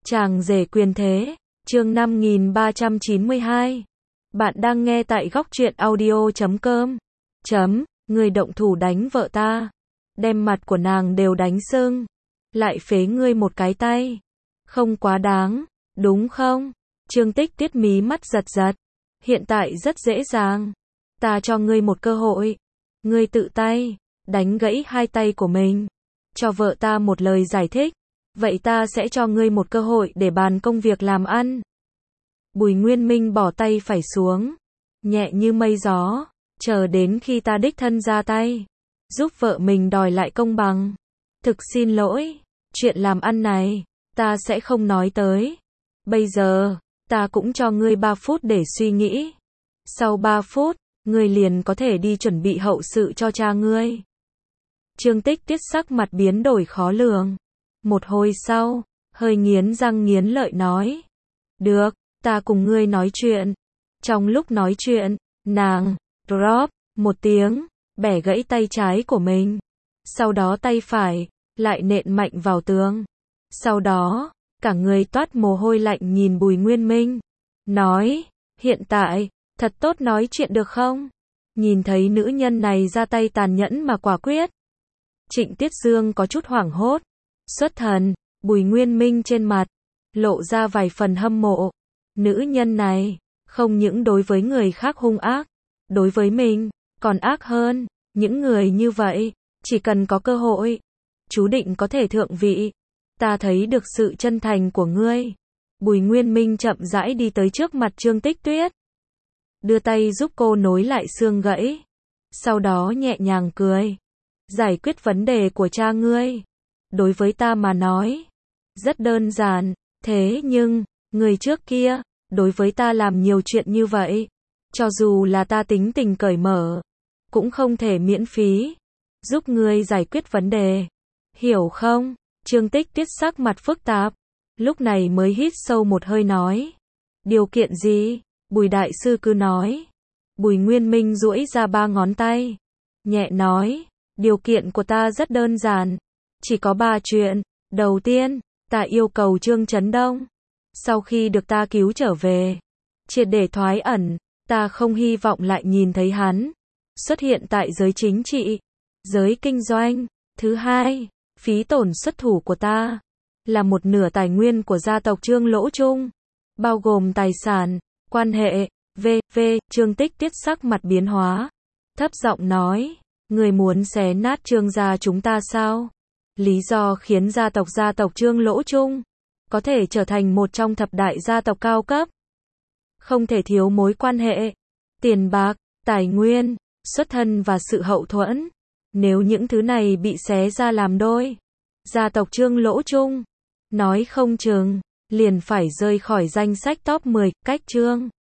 Chàng rể quyền thế, chương 5392. Bạn đang nghe tại góc truyện audio.com. Người động thủ đánh vợ ta, đem mặt của nàng đều đánh sưng, lại phế ngươi một cái tay. Không quá đáng, đúng không? Trương Tích Tiết mí mắt giật giật. Hiện tại rất dễ dàng. Ta cho ngươi một cơ hội. Ngươi tự tay, đánh gãy hai tay của mình. Cho vợ ta một lời giải thích. Vậy ta sẽ cho ngươi một cơ hội để bàn công việc làm ăn. Bùi Nguyên Minh bỏ tay phải xuống, nhẹ như mây gió, chờ đến khi ta đích thân ra tay, giúp vợ mình đòi lại công bằng. Thực xin lỗi, chuyện làm ăn này, ta sẽ không nói tới. Bây giờ, ta cũng cho ngươi 3 phút để suy nghĩ. Sau 3 phút, ngươi liền có thể đi chuẩn bị hậu sự cho cha ngươi. Trương Tích Tiết sắc mặt biến đổi khó lường. Một hồi sau, hơi nghiến răng nghiến lợi nói. Được, ta cùng ngươi nói chuyện. Trong lúc nói chuyện, nàng, drop, một tiếng, bẻ gãy tay trái của mình. Sau đó tay phải, lại nện mạnh vào tường. Sau đó, cả người toát mồ hôi lạnh nhìn Bùi Nguyên Minh. Nói, hiện tại, thật tốt nói chuyện được không? Nhìn thấy nữ nhân này ra tay tàn nhẫn mà quả quyết. Trịnh Tiết Dương có chút hoảng hốt. Xuất thần, Bùi Nguyên Minh trên mặt, lộ ra vài phần hâm mộ. Nữ nhân này, không những đối với người khác hung ác, đối với mình, còn ác hơn. Những người như vậy, chỉ cần có cơ hội, chú định có thể thượng vị. Ta thấy được sự chân thành của ngươi. Bùi Nguyên Minh chậm rãi đi tới trước mặt Trương Tích Tuyết. Đưa tay giúp cô nối lại xương gãy. Sau đó nhẹ nhàng cười. Giải quyết vấn đề của cha ngươi. Đối với ta mà nói, rất đơn giản, thế nhưng, người trước kia, đối với ta làm nhiều chuyện như vậy, cho dù là ta tính tình cởi mở, cũng không thể miễn phí, giúp ngươi giải quyết vấn đề, hiểu không? Trương Tích Tiết sắc mặt phức tạp, lúc này mới hít sâu một hơi nói, điều kiện gì? Bùi đại sư cứ nói. Bùi Nguyên Minh duỗi ra 3 ngón tay, nhẹ nói, điều kiện của ta rất đơn giản. Chỉ có 3 chuyện. Đầu tiên, ta yêu cầu Trương Chấn Đông, sau khi được ta cứu trở về, triệt để thoái ẩn, ta không hy vọng lại nhìn thấy hắn xuất hiện tại giới chính trị, giới kinh doanh. Thứ hai, phí tổn xuất thủ của ta là 1/2 tài nguyên của gia tộc Trương Lỗ Trung, bao gồm tài sản, quan hệ, v.v. Trương Tích Tiết sắc mặt biến hóa, thấp giọng nói, người muốn xé nát Trương gia chúng ta sao? Lý do khiến gia tộc Trương Lỗ Trung có thể trở thành một trong thập đại gia tộc cao cấp. Không thể thiếu mối quan hệ, tiền bạc, tài nguyên, xuất thân và sự hậu thuẫn. Nếu những thứ này bị xé ra làm đôi, gia tộc Trương Lỗ Trung, nói không chừng, liền phải rơi khỏi danh sách top 10, cách Trương